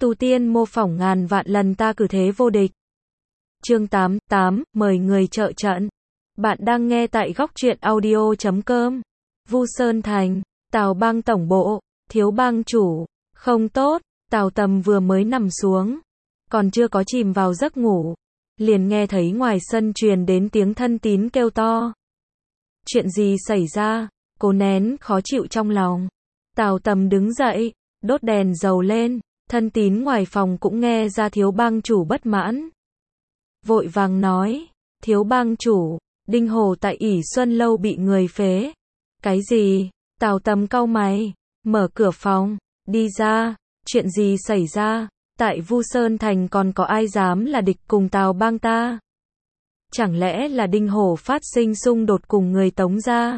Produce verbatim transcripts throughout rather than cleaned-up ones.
Tu tiên mô phỏng ngàn vạn lần ta cử thế vô địch. Chương tám, tám, mời người trợ trận. Bạn đang nghe tại góc truyện audio chấm com. Vu Sơn Thành, Tào Bang tổng bộ, thiếu bang chủ, không tốt, Tào Tầm vừa mới nằm xuống, còn chưa có chìm vào giấc ngủ, liền nghe thấy ngoài sân truyền đến tiếng Thân Tín kêu to. Chuyện gì xảy ra? Cố nén khó chịu trong lòng. Tào Tầm đứng dậy, đốt đèn dầu lên, Thân Tín ngoài phòng cũng nghe ra thiếu bang chủ bất mãn. Vội vàng nói, thiếu bang chủ, Đinh Hổ tại ỷ Xuân Lâu bị người phế. Cái gì? Tào Tầm cau mày, mở cửa phòng, đi ra, chuyện gì xảy ra? Tại Vu Sơn Thành còn có ai dám là địch cùng Tào Bang ta? Chẳng lẽ là Đinh Hổ phát sinh xung đột cùng người Tống gia?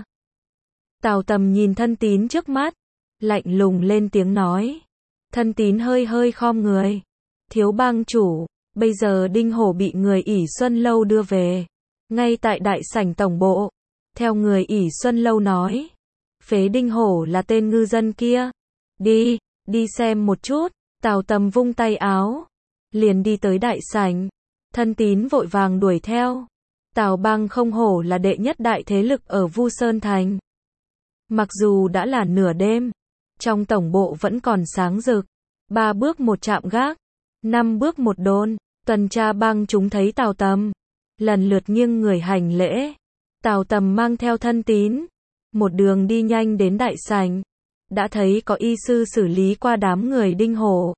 Tào Tầm nhìn Thân Tín trước mắt, lạnh lùng lên tiếng nói. Thân Tín hơi hơi khom người. Thiếu bang chủ, bây giờ Đinh Hổ bị người ỷ Xuân Lâu đưa về, ngay tại đại sảnh tổng bộ. Theo người ỷ Xuân Lâu nói, phế Đinh Hổ là tên ngư dân kia. Đi, đi xem một chút. Tào Tầm vung tay áo, liền đi tới đại sảnh. Thân Tín vội vàng đuổi theo. Tào Bang không hổ là đệ nhất đại thế lực ở Vu Sơn Thành. Mặc dù đã là nửa đêm, trong tổng bộ vẫn còn sáng rực. Ba bước một chạm gác, năm bước một đôn, tuần tra bang chúng thấy Tào Tầm, lần lượt nghiêng người hành lễ. Tào Tầm mang theo Thân Tín, một đường đi nhanh đến đại sảnh, đã thấy có y sư xử lý qua đám người Đinh Hổ.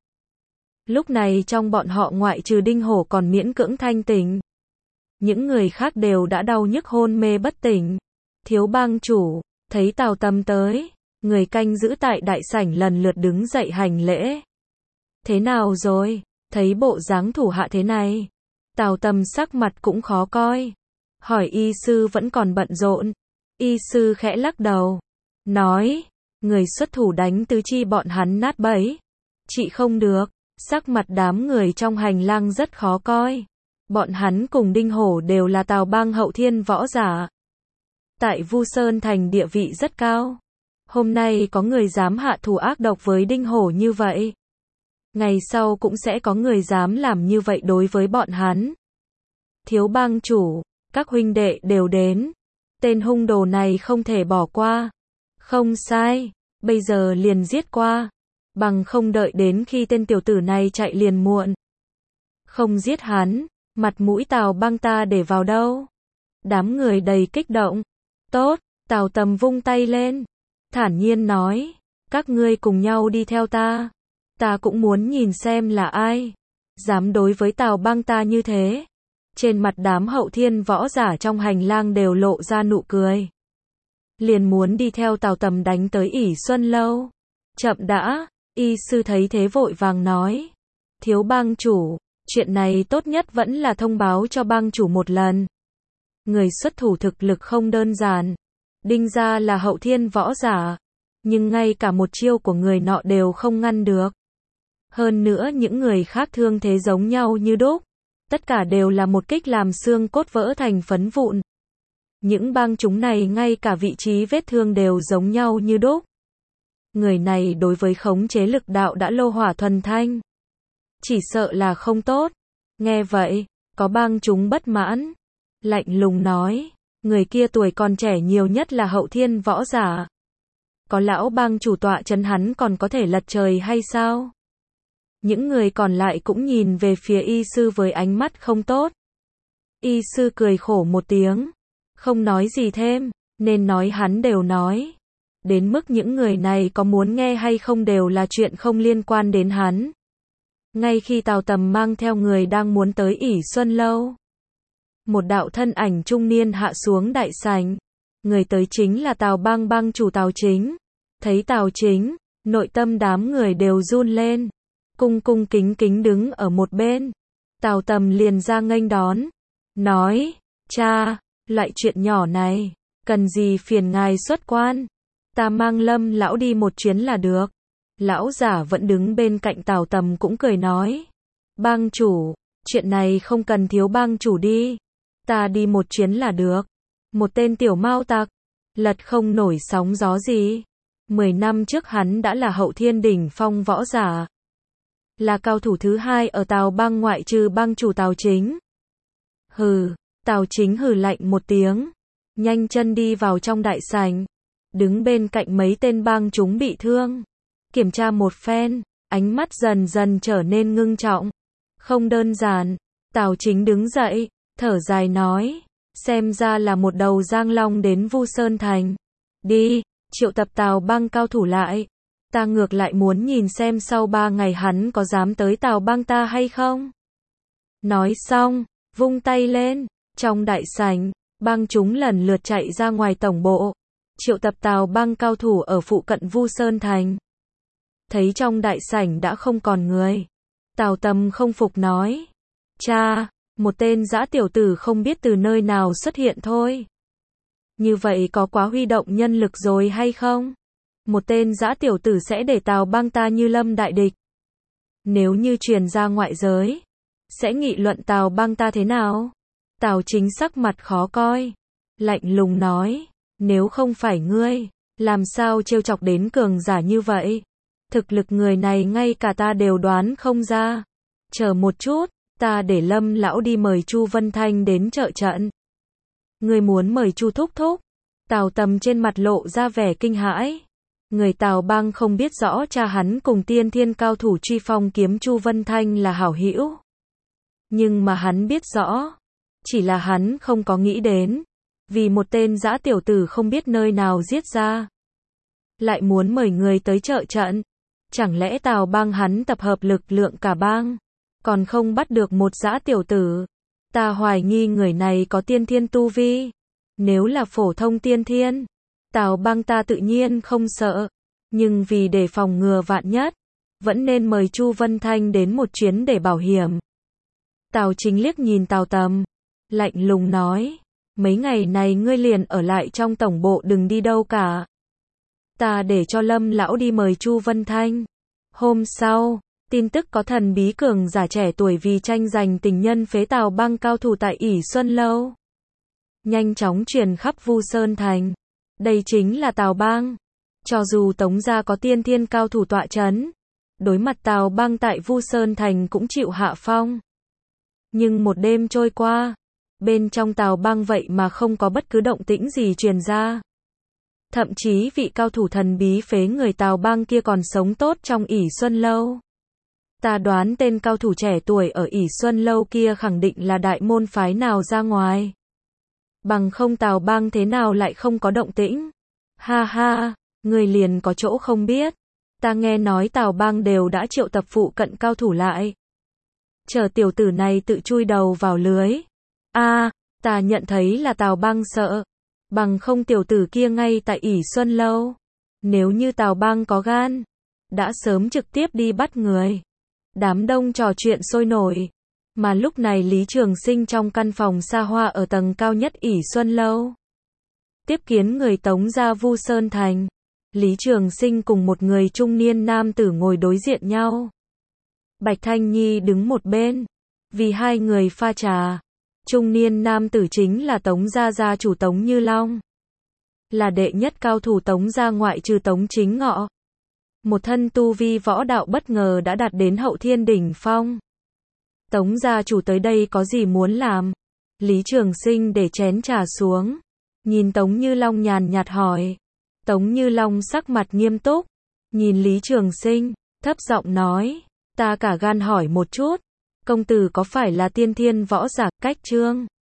Lúc này trong bọn họ ngoại trừ Đinh Hổ còn miễn cưỡng thanh tỉnh, những người khác đều đã đau nhức hôn mê bất tỉnh. Thiếu bang chủ, thấy Tào Tầm tới, người canh giữ tại đại sảnh lần lượt đứng dậy hành lễ. Thế nào rồi? Thấy bộ dáng thủ hạ thế này, Tào Tầm sắc mặt cũng khó coi. Hỏi y sư vẫn còn bận rộn. Y sư khẽ lắc đầu, nói, người xuất thủ đánh tứ chi bọn hắn nát bấy. Chị không được. Sắc mặt đám người trong hành lang rất khó coi. Bọn hắn cùng Đinh Hổ đều là Tào Bang hậu thiên võ giả, tại Vu Sơn Thành địa vị rất cao. Hôm nay có người dám hạ thủ ác độc với Đinh Hổ như vậy, ngày sau cũng sẽ có người dám làm như vậy đối với bọn hắn. Thiếu bang chủ, các huynh đệ đều đến. Tên hung đồ này không thể bỏ qua. Không sai, bây giờ liền giết qua. Bằng không đợi đến khi tên tiểu tử này chạy liền muộn. Không giết hắn, mặt mũi Tào Bang ta để vào đâu? Đám người đầy kích động. Tốt, Tào Tầm vung tay lên, thản nhiên nói, các ngươi cùng nhau đi theo ta. Ta cũng muốn nhìn xem là ai dám đối với Tào Bang ta như thế. Trên mặt đám hậu thiên võ giả trong hành lang đều lộ ra nụ cười. Liền muốn đi theo Tào Tầm đánh tới ỷ Xuân Lâu. Chậm đã. Y sư thấy thế vội vàng nói, thiếu bang chủ, chuyện này tốt nhất vẫn là thông báo cho bang chủ một lần. Người xuất thủ thực lực không đơn giản. Đinh gia là hậu thiên võ giả, nhưng ngay cả một chiêu của người nọ đều không ngăn được. Hơn nữa những người khác thương thế giống nhau như đúc. Tất cả đều là một kích làm xương cốt vỡ thành phấn vụn. Những bang chúng này ngay cả vị trí vết thương đều giống nhau như đúc. Người này đối với khống chế lực đạo đã lô hỏa thuần thanh, chỉ sợ là không tốt. Nghe vậy, có bang chúng bất mãn, lạnh lùng nói, người kia tuổi còn trẻ nhiều nhất là hậu thiên võ giả. Có lão bang chủ tọa trấn hắn còn có thể lật trời hay sao? Những người còn lại cũng nhìn về phía y sư với ánh mắt không tốt. Y sư cười khổ một tiếng, không nói gì thêm, nên nói hắn đều nói. Đến mức những người này có muốn nghe hay không đều là chuyện không liên quan đến hắn. Ngay khi Tào Tầm mang theo người đang muốn tới ỷ Xuân Lâu, một đạo thân ảnh trung niên hạ xuống đại sảnh. Người tới chính là Tào Bang bang chủ Tào Chính. Thấy Tào Chính, nội tâm đám người đều run lên, cung cung kính kính đứng ở một bên. Tào Tầm liền ra nghênh đón, nói, cha, loại chuyện nhỏ này, cần gì phiền ngài xuất quan. Ta mang Lâm lão đi một chuyến là được. Lão giả vẫn đứng bên cạnh Tào Tầm cũng cười nói, bang chủ, chuyện này không cần thiếu bang chủ đi. Ta đi một chuyến là được. Một tên tiểu mao tặc, lật không nổi sóng gió gì. Mười năm trước hắn đã là hậu thiên đỉnh phong võ giả. là cao thủ thứ hai ở Tào Bang ngoại trừ bang chủ Tào Chính. Hừ, Tào Chính hừ lạnh một tiếng, nhanh chân đi vào trong đại sảnh, đứng bên cạnh mấy tên bang chúng bị thương, kiểm tra một phen, ánh mắt dần dần trở nên ngưng trọng. Không đơn giản, Tào Chính đứng dậy, thở dài nói, xem ra là một đầu Giang Long đến Vu Sơn Thành. Đi, triệu tập Tào Bang cao thủ lại. Ta ngược lại muốn nhìn xem sau ba ngày hắn có dám tới Tào Bang ta hay không. Nói xong, vung tay lên, trong đại sảnh, bang chúng lần lượt chạy ra ngoài tổng bộ, triệu tập Tào Bang cao thủ ở phụ cận Vu Sơn Thành. Thấy trong đại sảnh đã không còn người, Tào Tầm không phục nói, cha, một tên dã tiểu tử không biết từ nơi nào xuất hiện thôi. Như vậy có quá huy động nhân lực rồi hay không? Một tên dã tiểu tử sẽ để Tào Bang ta như lâm đại địch. Nếu như truyền ra ngoại giới, sẽ nghị luận Tào Bang ta thế nào? Tào Chính sắc mặt khó coi, lạnh lùng nói, nếu không phải ngươi, làm sao trêu chọc đến cường giả như vậy? Thực lực người này ngay cả ta đều đoán không ra. Chờ một chút, ta để Lâm lão đi mời Chu Vân Thanh đến trợ trận. Ngươi muốn mời Chu thúc thúc? Tào Tầm trên mặt lộ ra vẻ kinh hãi. Người Tào Bang không biết rõ cha hắn cùng tiên thiên cao thủ truy phong kiếm Chu Vân Thanh là hảo hữu. Nhưng mà hắn biết rõ, chỉ là hắn không có nghĩ đến, vì một tên dã tiểu tử không biết nơi nào giết ra, lại muốn mời người tới trợ trận. Chẳng lẽ Tào Bang hắn tập hợp lực lượng cả bang, còn không bắt được một dã tiểu tử? Ta hoài nghi người này có tiên thiên tu vi. Nếu là phổ thông tiên thiên, Tào Bang ta tự nhiên không sợ, nhưng vì để phòng ngừa vạn nhất, vẫn nên mời Chu Vân Thanh đến một chuyến để bảo hiểm. Tào Chính liếc nhìn Tào Tầm, lạnh lùng nói, mấy ngày này ngươi liền ở lại trong tổng bộ đừng đi đâu cả. Ta để cho Lâm lão đi mời Chu Vân Thanh. Hôm sau, tin tức có thần bí cường giả trẻ tuổi vì tranh giành tình nhân phế Tào Bang cao thủ tại ỷ Xuân Lâu, nhanh chóng truyền khắp Vu Sơn Thành. Đây chính là Tào Bang. Cho dù Tống gia có tiên thiên cao thủ tọa chấn, đối mặt Tào Bang tại Vu Sơn Thành cũng chịu hạ phong. Nhưng một đêm trôi qua, bên trong Tào Bang vậy mà không có bất cứ động tĩnh gì truyền ra. Thậm chí vị cao thủ thần bí phế người Tào Bang kia còn sống tốt trong ỷ Xuân Lâu. Ta đoán tên cao thủ trẻ tuổi ở ỷ Xuân Lâu kia khẳng định là đại môn phái nào ra ngoài. Bằng không Tào Bang thế nào lại không có động tĩnh? Ha ha, người liền có chỗ không biết. Ta nghe nói Tào Bang đều đã triệu tập phụ cận cao thủ lại. Chờ tiểu tử này tự chui đầu vào lưới. A, à, ta nhận thấy là Tào Bang sợ. Bằng không tiểu tử kia ngay tại ỷ Xuân Lâu. Nếu như Tào Bang có gan, đã sớm trực tiếp đi bắt người. Đám đông trò chuyện sôi nổi. Mà lúc này Lý Trường Sinh trong căn phòng xa hoa ở tầng cao nhất ỷ Xuân Lâu, tiếp kiến người Tống gia Vu Sơn Thành. Lý Trường Sinh cùng một người trung niên nam tử ngồi đối diện nhau. Bạch Thanh Nhi đứng một bên, vì hai người pha trà. Trung niên nam tử chính là Tống gia gia chủ Tống Như Long, là đệ nhất cao thủ Tống gia ngoại trừ Tống Chính Ngọ. Một thân tu vi võ đạo bất ngờ đã đạt đến hậu thiên đỉnh phong. Tống gia chủ tới đây có gì muốn làm? Lý Trường Sinh để chén trà xuống, nhìn Tống Như Long nhàn nhạt hỏi. Tống Như Long sắc mặt nghiêm túc, nhìn Lý Trường Sinh, thấp giọng nói, ta cả gan hỏi một chút, công tử có phải là tiên thiên võ giả cách Trương